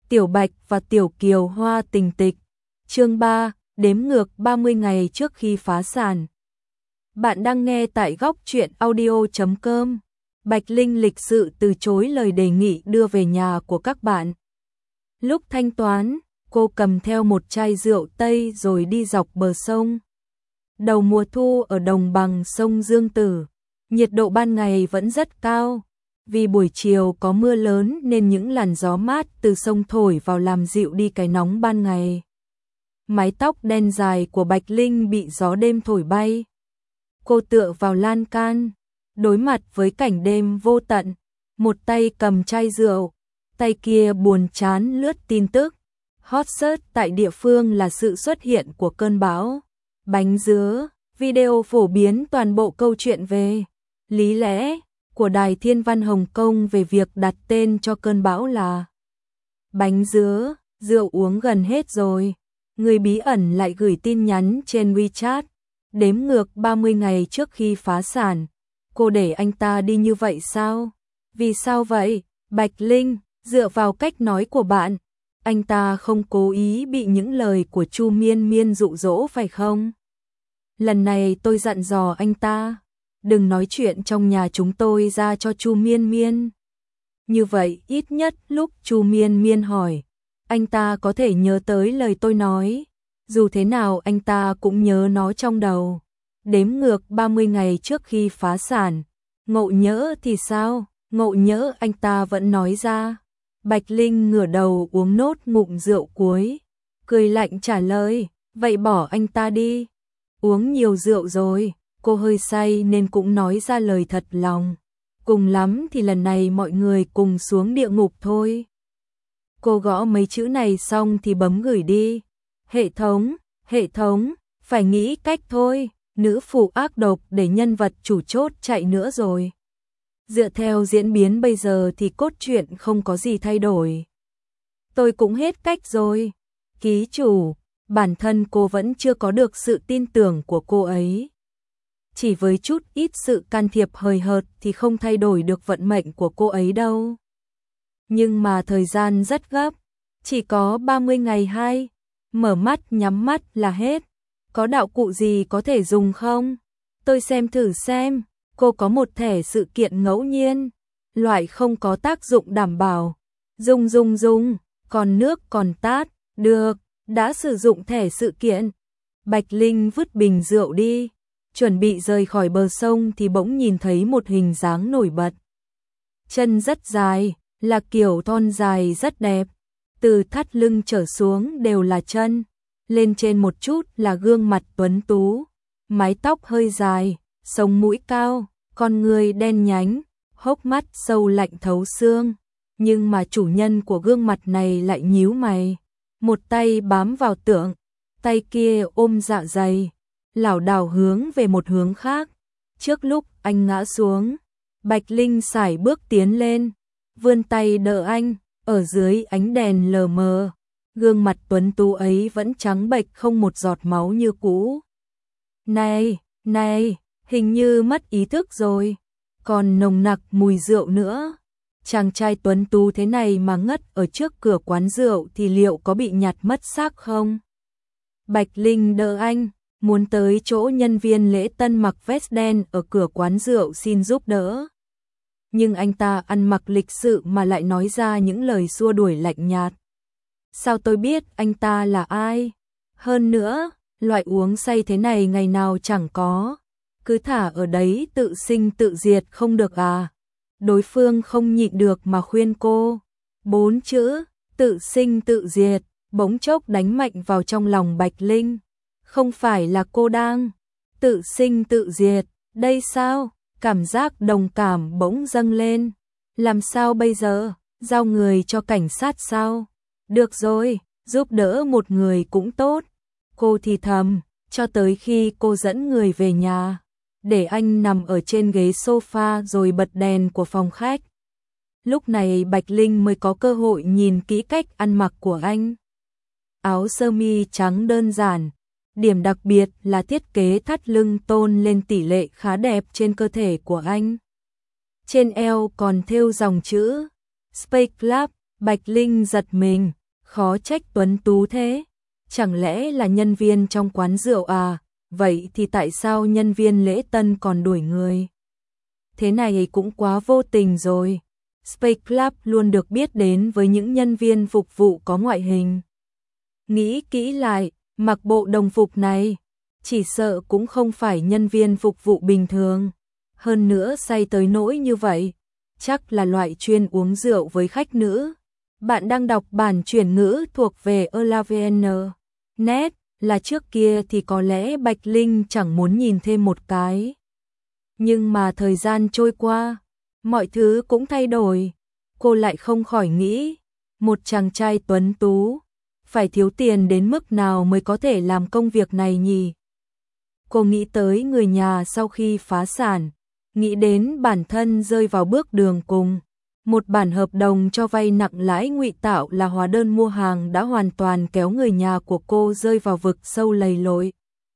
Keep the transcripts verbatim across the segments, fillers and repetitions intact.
Tiểu Bạch và Tiểu Kiều Hoa tình tịch. Chương ba, đếm ngược ba mươi ngày trước khi phá sản. Bạn đang nghe tại góc truyện audio chấm com. Bạch Linh lịch sự từ chối lời đề nghị đưa về nhà của các bạn. Lúc thanh toán, cô cầm theo một chai rượu Tây rồi đi dọc bờ sông. Đầu mùa thu ở đồng bằng sông Dương Tử, nhiệt độ ban ngày vẫn rất cao. Vì buổi chiều có mưa lớn nên những làn gió mát từ sông thổi vào làm dịu đi cái nóng ban ngày. Mái tóc đen dài của Bạch Linh bị gió đêm thổi bay. Cô tựa vào lan can, đối mặt với cảnh đêm vô tận, một tay cầm chai rượu, tay kia buồn chán lướt tin tức. Hot search tại địa phương là sự xuất hiện của cơn bão bánh dứa, video phổ biến toàn bộ câu chuyện về lý lẽ của Đài Thiên văn Hồng Kông về việc đặt tên cho cơn bão là bánh dứa. Rượu uống gần hết rồi, người bí ẩn lại gửi tin nhắn trên WeChat, đếm ngược ba mươi ngày trước khi phá sản. Cô để anh ta đi như vậy sao? Vì sao vậy? Bạch Linh, dựa vào cách nói của bạn, anh ta không cố ý bị những lời của Chu Miên Miên dụ dỗ phải không? Lần này tôi dặn dò anh ta, đừng nói chuyện trong nhà chúng tôi ra cho Chu Miên Miên. Như vậy ít nhất lúc Chu Miên Miên hỏi, anh ta có thể nhớ tới lời tôi nói. Dù thế nào anh ta cũng nhớ nó trong đầu. Đếm ngược ba mươi ngày trước khi phá sản. Ngộ nhỡ thì sao? Ngộ nhỡ anh ta vẫn nói ra. Bạch Linh ngửa đầu uống nốt ngụm rượu cuối, cười lạnh trả lời, vậy bỏ anh ta đi. Uống nhiều rượu rồi, cô hơi say nên cũng nói ra lời thật lòng. Cùng lắm thì lần này mọi người cùng xuống địa ngục thôi. Cô gõ mấy chữ này xong thì bấm gửi đi. Hệ thống, hệ thống, phải nghĩ cách thôi, nữ phụ ác độc để nhân vật chủ chốt chạy nữa rồi. Dựa theo diễn biến bây giờ thì cốt truyện không có gì thay đổi. Tôi cũng hết cách rồi. Ký chủ, bản thân cô vẫn chưa có được sự tin tưởng của cô ấy. Chỉ với chút ít sự can thiệp hời hợt thì không thay đổi được vận mệnh của cô ấy đâu. Nhưng mà thời gian rất gấp, chỉ có ba mươi ngày hay, mở mắt nhắm mắt là hết. Có đạo cụ gì có thể dùng không? Tôi xem thử xem, cô có một thẻ sự kiện ngẫu nhiên, loại không có tác dụng đảm bảo. Dùng dùng dùng, còn nước còn tát, được, đã sử dụng thẻ sự kiện. Bạch Linh vứt bình rượu đi, chuẩn bị rời khỏi bờ sông thì bỗng nhìn thấy một hình dáng nổi bật. Chân rất dài, là kiểu thon dài rất đẹp, từ thắt lưng trở xuống đều là chân, lên trên một chút là gương mặt tuấn tú, mái tóc hơi dài, sống mũi cao, con người đen nhánh, hốc mắt sâu lạnh thấu xương. Nhưng mà chủ nhân của gương mặt này lại nhíu mày, một tay bám vào tượng, tay kia ôm dạ dày, lảo đảo hướng về một hướng khác. Trước lúc anh ngã xuống, Bạch Linh sải bước tiến lên, vươn tay đỡ anh, ở dưới ánh đèn lờ mờ, gương mặt tuấn tú ấy vẫn trắng bệch không một giọt máu như cũ. Này, này, hình như mất ý thức rồi, còn nồng nặc mùi rượu nữa. Chàng trai tuấn tú thế này mà ngất ở trước cửa quán rượu thì liệu có bị nhạt mất xác không? Bạch Linh đỡ anh, muốn tới chỗ nhân viên lễ tân mặc vest đen ở cửa quán rượu xin giúp đỡ. Nhưng anh ta ăn mặc lịch sự mà lại nói ra những lời xua đuổi lạnh nhạt. Sao tôi biết anh ta là ai? Hơn nữa, loại uống say thế này ngày nào chẳng có. Cứ thả ở đấy tự sinh tự diệt không được à? Đối phương không nhịn được mà khuyên cô. Bốn chữ, tự sinh tự diệt, bỗng chốc đánh mạnh vào trong lòng Bạch Linh. Không phải là cô đang tự sinh tự diệt, đây sao? Cảm giác đồng cảm bỗng dâng lên. Làm sao bây giờ? Giao người cho cảnh sát sao? Được rồi, giúp đỡ một người cũng tốt. Cô thì thầm, cho tới khi cô dẫn người về nhà, để anh nằm ở trên ghế sofa rồi bật đèn của phòng khách. Lúc này Bạch Linh mới có cơ hội nhìn kỹ cách ăn mặc của anh. Áo sơ mi trắng đơn giản, điểm đặc biệt là thiết kế thắt lưng tôn lên tỷ lệ khá đẹp trên cơ thể của anh. Trên eo còn thêu dòng chữ Space Club, Bạch Linh giật mình, khó trách tuấn tú thế. Chẳng lẽ là nhân viên trong quán rượu à? Vậy thì tại sao nhân viên lễ tân còn đuổi người? Thế này cũng quá vô tình rồi. Space Club luôn được biết đến với những nhân viên phục vụ có ngoại hình. Nghĩ kỹ lại, mặc bộ đồng phục này, chỉ sợ cũng không phải nhân viên phục vụ bình thường. Hơn nữa say tới nỗi như vậy, chắc là loại chuyên uống rượu với khách nữ. Bạn đang đọc bản chuyển ngữ thuộc về Elavn. Net, là trước kia thì có lẽ Bạch Linh chẳng muốn nhìn thêm một cái. Nhưng mà thời gian trôi qua, mọi thứ cũng thay đổi. Cô lại không khỏi nghĩ, một chàng trai tuấn tú, phải thiếu tiền đến mức nào mới có thể làm công việc này nhỉ? Cô nghĩ tới người nhà sau khi phá sản, nghĩ đến bản thân rơi vào bước đường cùng. Một bản hợp đồng cho vay nặng lãi ngụy tạo là hóa đơn mua hàng đã hoàn toàn kéo người nhà của cô rơi vào vực sâu lầy lội.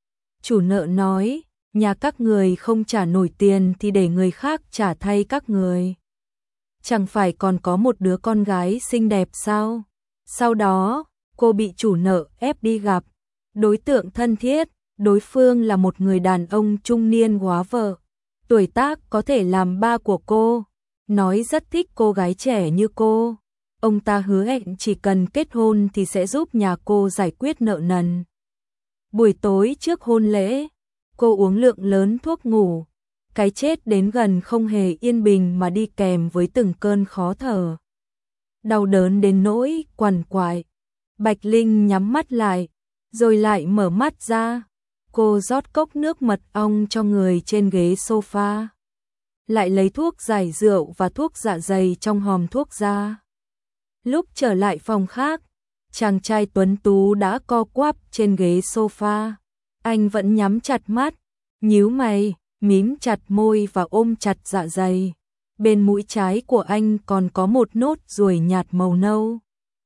Chủ nợ nói, nhà các người không trả nổi tiền thì để người khác trả thay các người. Chẳng phải còn có một đứa con gái xinh đẹp sao? Sau đó, cô bị chủ nợ ép đi gặp đối tượng thân thiết, đối phương là một người đàn ông trung niên góa vợ, tuổi tác có thể làm ba của cô, nói rất thích cô gái trẻ như cô. Ông ta hứa hẹn chỉ cần kết hôn thì sẽ giúp nhà cô giải quyết nợ nần. Buổi tối trước hôn lễ, cô uống lượng lớn thuốc ngủ, cái chết đến gần không hề yên bình mà đi kèm với từng cơn khó thở. Đau đớn đến nỗi quằn quại. Bạch Linh nhắm mắt lại, rồi lại mở mắt ra. Cô rót cốc nước mật ong cho người trên ghế sofa. Lại lấy thuốc giải rượu và thuốc dạ dày trong hòm thuốc ra. Lúc trở lại phòng khác, chàng trai tuấn tú đã co quắp trên ghế sofa. Anh vẫn nhắm chặt mắt, nhíu mày, mím chặt môi và ôm chặt dạ dày. Bên mũi trái của anh còn có một nốt ruồi nhạt màu nâu.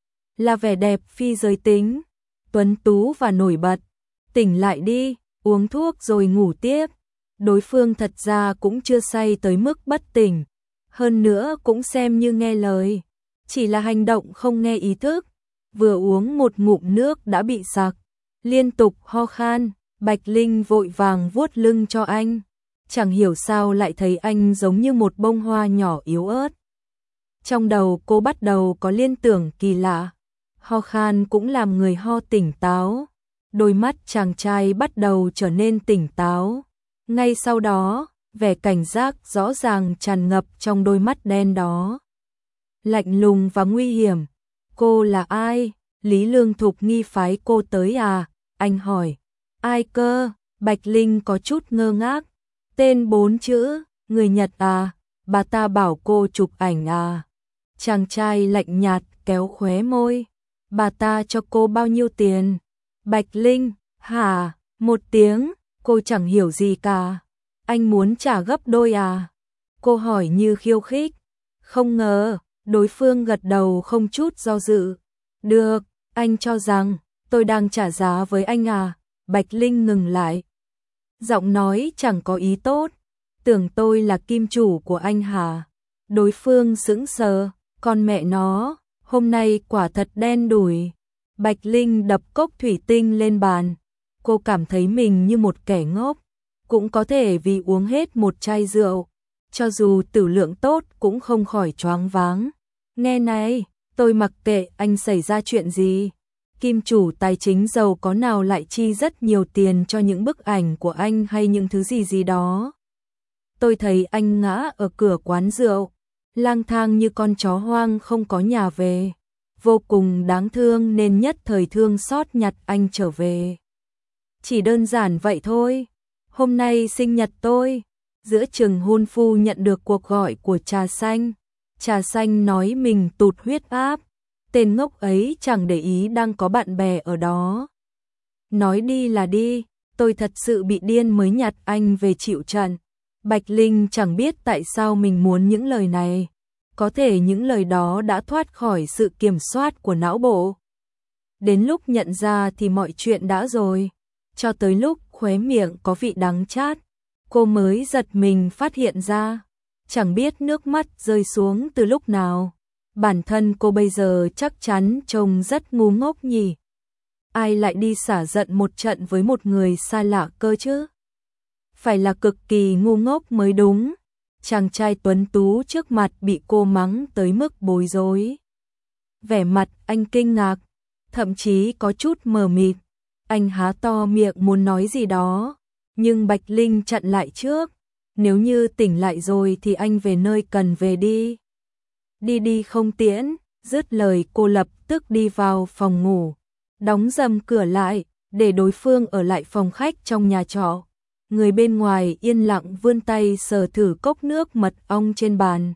Là vẻ đẹp phi giới tính, tuấn tú và nổi bật. Tỉnh lại đi, uống thuốc rồi ngủ tiếp. Đối phương thật ra cũng chưa say tới mức bất tỉnh. Hơn nữa cũng xem như nghe lời. Chỉ là hành động không nghe ý thức. Vừa uống một ngụm nước đã bị sặc. Liên tục ho khan. Bạch Linh vội vàng vuốt lưng cho anh. Chẳng hiểu sao lại thấy anh giống như một bông hoa nhỏ yếu ớt. Trong đầu cô bắt đầu có liên tưởng kỳ lạ. Ho khan cũng làm người ho tỉnh táo. Đôi mắt chàng trai bắt đầu trở nên tỉnh táo. Ngay sau đó, vẻ cảnh giác rõ ràng tràn ngập trong đôi mắt đen đó. Lạnh lùng và nguy hiểm. Cô là ai? Lý Lương Thục nghi phái cô tới à? Anh hỏi. Ai cơ? Bạch Linh có chút ngơ ngác. Tên bốn chữ, người Nhật à? Bà ta bảo cô chụp ảnh à? Chàng trai lạnh nhạt kéo khóe môi. Bà ta cho cô bao nhiêu tiền? Bạch Linh, hả? Một tiếng, cô chẳng hiểu gì cả. Anh muốn trả gấp đôi à? Cô hỏi như khiêu khích. Không ngờ, đối phương gật đầu không chút do dự. Được, anh cho rằng, tôi đang trả giá với anh à? Bạch Linh ngừng lại. Giọng nói chẳng có ý tốt. Tưởng tôi là kim chủ của anh hả? Đối phương sững sờ, con mẹ nó, hôm nay quả thật đen đủi. Bạch Linh đập cốc thủy tinh lên bàn. Cô cảm thấy mình như một kẻ ngốc. Cũng có thể vì uống hết một chai rượu. Cho dù tử lượng tốt cũng không khỏi choáng váng. Nghe này, tôi mặc kệ anh xảy ra chuyện gì. Kim chủ tài chính giàu có nào lại chi rất nhiều tiền cho những bức ảnh của anh hay những thứ gì gì đó. Tôi thấy anh ngã ở cửa quán rượu, lang thang như con chó hoang không có nhà về. Vô cùng đáng thương nên nhất thời thương xót nhặt anh trở về. Chỉ đơn giản vậy thôi. Hôm nay sinh nhật tôi. Giữa chừng hôn phu nhận được cuộc gọi của Trà Xanh. Trà Xanh nói mình tụt huyết áp. Tên ngốc ấy chẳng để ý đang có bạn bè ở đó. Nói đi là đi, tôi thật sự bị điên mới nhặt anh về chịu trận. Bạch Linh chẳng biết tại sao mình muốn những lời này. Có thể những lời đó đã thoát khỏi sự kiểm soát của não bộ. Đến lúc nhận ra thì mọi chuyện đã rồi. Cho tới lúc khóe miệng có vị đắng chát, cô mới giật mình phát hiện ra. Chẳng biết nước mắt rơi xuống từ lúc nào. bản thân cô bây giờ chắc chắn trông rất ngu ngốc nhỉ. Ai lại đi xả giận một trận với một người xa lạ cơ chứ? Phải là cực kỳ ngu ngốc mới đúng. Chàng trai tuấn tú trước mặt bị cô mắng tới mức bối rối. Vẻ mặt anh kinh ngạc, thậm chí có chút mờ mịt. Anh há to miệng muốn nói gì đó, nhưng Bạch Linh chặn lại trước. Nếu như tỉnh lại rồi thì anh về nơi cần về đi. Đi đi không tiễn, dứt lời cô lập tức đi vào phòng ngủ, đóng rầm cửa lại, để đối phương ở lại phòng khách trong nhà trọ. Người bên ngoài yên lặng vươn tay sờ thử cốc nước mật ong trên bàn.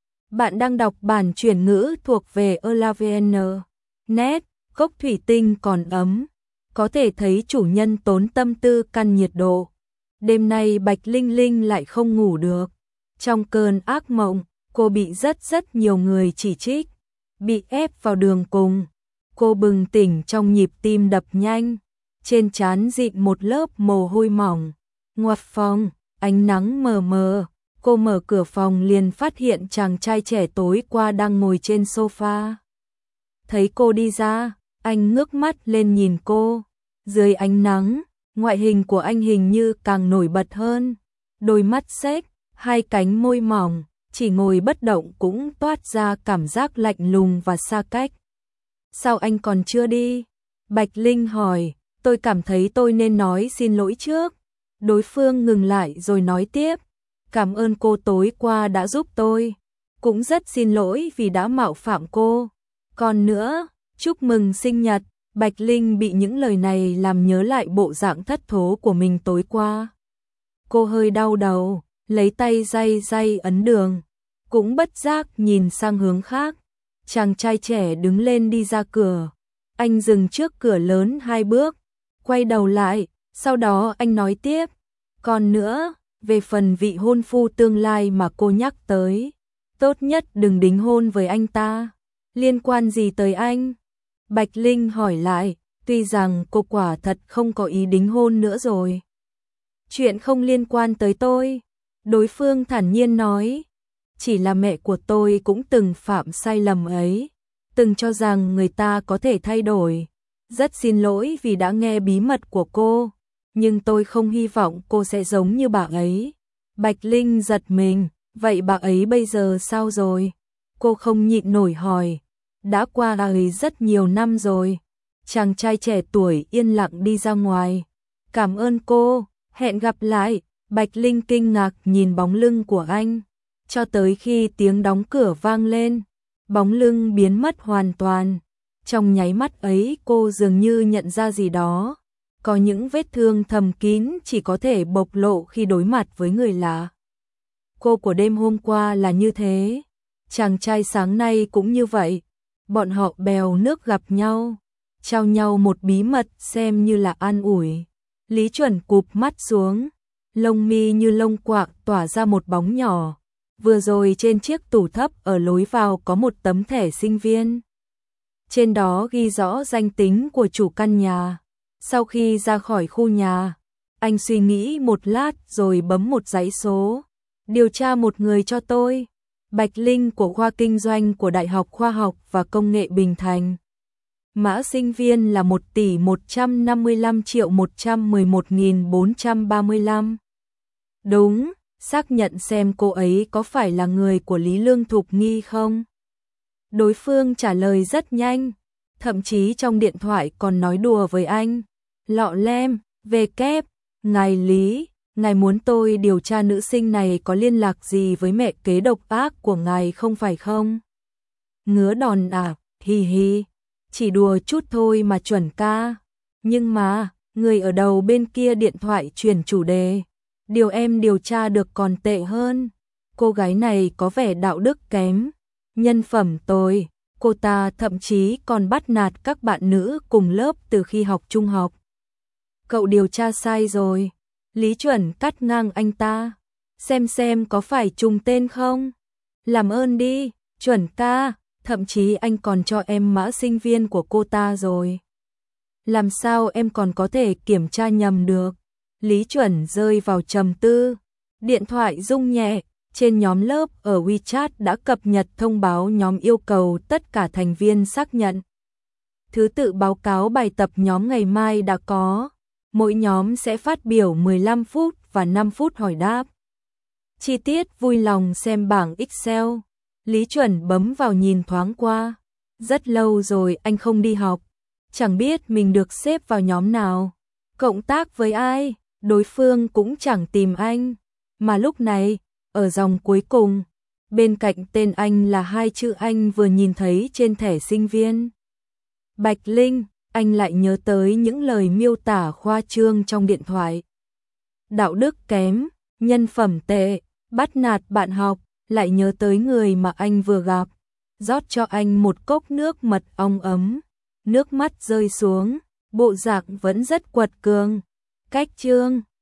Bạn đang đọc bản chuyển ngữ thuộc về Elavn. Net, cốc thủy tinh còn ấm, có thể thấy chủ nhân tốn tâm tư căn nhiệt độ. Đêm nay Bạch Linh Linh lại không ngủ được. Trong cơn ác mộng, cô bị rất rất nhiều người chỉ trích, bị ép vào đường cùng. Cô bừng tỉnh trong nhịp tim đập nhanh, trên trán dịn một lớp mồ hôi mỏng. Ngoặt phòng, ánh nắng mờ mờ, cô mở cửa phòng liền phát hiện chàng trai trẻ tối qua đang ngồi trên sofa. Thấy cô đi ra, anh ngước mắt lên nhìn cô. Dưới ánh nắng, ngoại hình của anh hình như càng nổi bật hơn. Đôi mắt xếch, hai cánh môi mỏng, chỉ ngồi bất động cũng toát ra cảm giác lạnh lùng và xa cách. Sao anh còn chưa đi? Bạch Linh hỏi, tôi cảm thấy tôi nên nói xin lỗi trước. Đối phương ngừng lại rồi nói tiếp, cảm ơn cô tối qua đã giúp tôi. Cũng rất xin lỗi vì đã mạo phạm cô. Còn nữa, chúc mừng sinh nhật. Bạch Linh bị những lời này làm nhớ lại bộ dạng thất thố của mình tối qua. Cô hơi đau đầu, lấy tay day day ấn đường, cũng bất giác nhìn sang hướng khác. Chàng trai trẻ đứng lên đi ra cửa. Anh dừng trước cửa lớn hai bước, quay đầu lại, sau đó anh nói tiếp. Còn nữa, về phần vị hôn phu tương lai mà cô nhắc tới, tốt nhất đừng đính hôn với anh ta. Liên quan gì tới anh? Bạch Linh hỏi lại, tuy rằng cô quả thật không có ý đính hôn nữa rồi. Chuyện không liên quan tới tôi. Đối phương thản nhiên nói, chỉ là mẹ của tôi cũng từng phạm sai lầm ấy, từng cho rằng người ta có thể thay đổi. Rất xin lỗi vì đã nghe bí mật của cô, nhưng tôi không hy vọng cô sẽ giống như bà ấy. Bạch Linh giật mình, vậy bà ấy bây giờ sao rồi? Cô không nhịn nổi hỏi. Đã qua ấy rất nhiều năm rồi. Chàng trai trẻ tuổi yên lặng đi ra ngoài. Cảm ơn cô, hẹn gặp lại. Bạch Linh kinh ngạc nhìn bóng lưng của anh, cho tới khi tiếng đóng cửa vang lên, bóng lưng biến mất hoàn toàn. Trong nháy mắt ấy cô dường như nhận ra gì đó. Có những vết thương thầm kín chỉ có thể bộc lộ khi đối mặt với người lạ. Cô của đêm hôm qua là như thế, chàng trai sáng nay cũng như vậy. Bọn họ bèo nước gặp nhau, trao nhau một bí mật xem như là an ủi. Lý Chuẩn cụp mắt xuống, lông mi như lông quạ tỏa ra một bóng nhỏ. Vừa rồi trên chiếc tủ thấp ở lối vào có một tấm thẻ sinh viên. Trên đó ghi rõ danh tính của chủ căn nhà. Sau khi ra khỏi khu nhà, anh suy nghĩ một lát rồi bấm một dãy số. Điều tra một người cho tôi. Bạch Linh của khoa kinh doanh của Đại học Khoa học và Công nghệ Bình Thành. Mã sinh viên là một tỷ một trăm năm mươi lăm triệu một trăm mười một nghìn bốn trăm ba mươi lăm. Đúng, xác nhận xem cô ấy có phải là người của Lý Lương Thục Nghi không? Đối phương trả lời rất nhanh, thậm chí trong điện thoại còn nói đùa với anh. Lọ lem, về kép, ngài Lý, ngài muốn tôi điều tra nữ sinh này có liên lạc gì với mẹ kế độc ác của ngài không phải không? Ngứa đòn à, hi hi, chỉ đùa chút thôi mà Chuẩn ca. Nhưng mà, người ở đầu bên kia điện thoại chuyển chủ đề. Điều em điều tra được còn tệ hơn. Cô gái này có vẻ đạo đức kém, nhân phẩm tồi, cô ta thậm chí còn bắt nạt các bạn nữ cùng lớp từ khi học trung học. Cậu điều tra sai rồi. Lý Chuẩn cắt ngang anh ta. Xem xem có phải trùng tên không? Làm ơn đi, Chuẩn ca, thậm chí anh còn cho em mã sinh viên của cô ta rồi. Làm sao em còn có thể kiểm tra nhầm được? Lý Chuẩn rơi vào trầm tư. Điện thoại rung nhẹ, trên nhóm lớp ở WeChat đã cập nhật thông báo nhóm yêu cầu tất cả thành viên xác nhận. Thứ tự báo cáo bài tập nhóm ngày mai đã có. Mỗi nhóm sẽ phát biểu mười lăm phút và năm phút hỏi đáp. Chi tiết vui lòng xem bảng Excel. Lý Chuẩn bấm vào nhìn thoáng qua. Rất lâu rồi anh không đi học. Chẳng biết mình được xếp vào nhóm nào. Cộng tác với ai, đối phương cũng chẳng tìm anh. Mà lúc này, ở dòng cuối cùng, bên cạnh tên anh là hai chữ anh vừa nhìn thấy trên thẻ sinh viên. Bạch Linh, anh lại nhớ tới những lời miêu tả khoa trương trong điện thoại. Đạo đức kém, nhân phẩm tệ, bắt nạt bạn học, lại nhớ tới người mà anh vừa gặp. Rót cho anh một cốc nước mật ong ấm, nước mắt rơi xuống, bộ dạng vẫn rất quật cường. Cách chương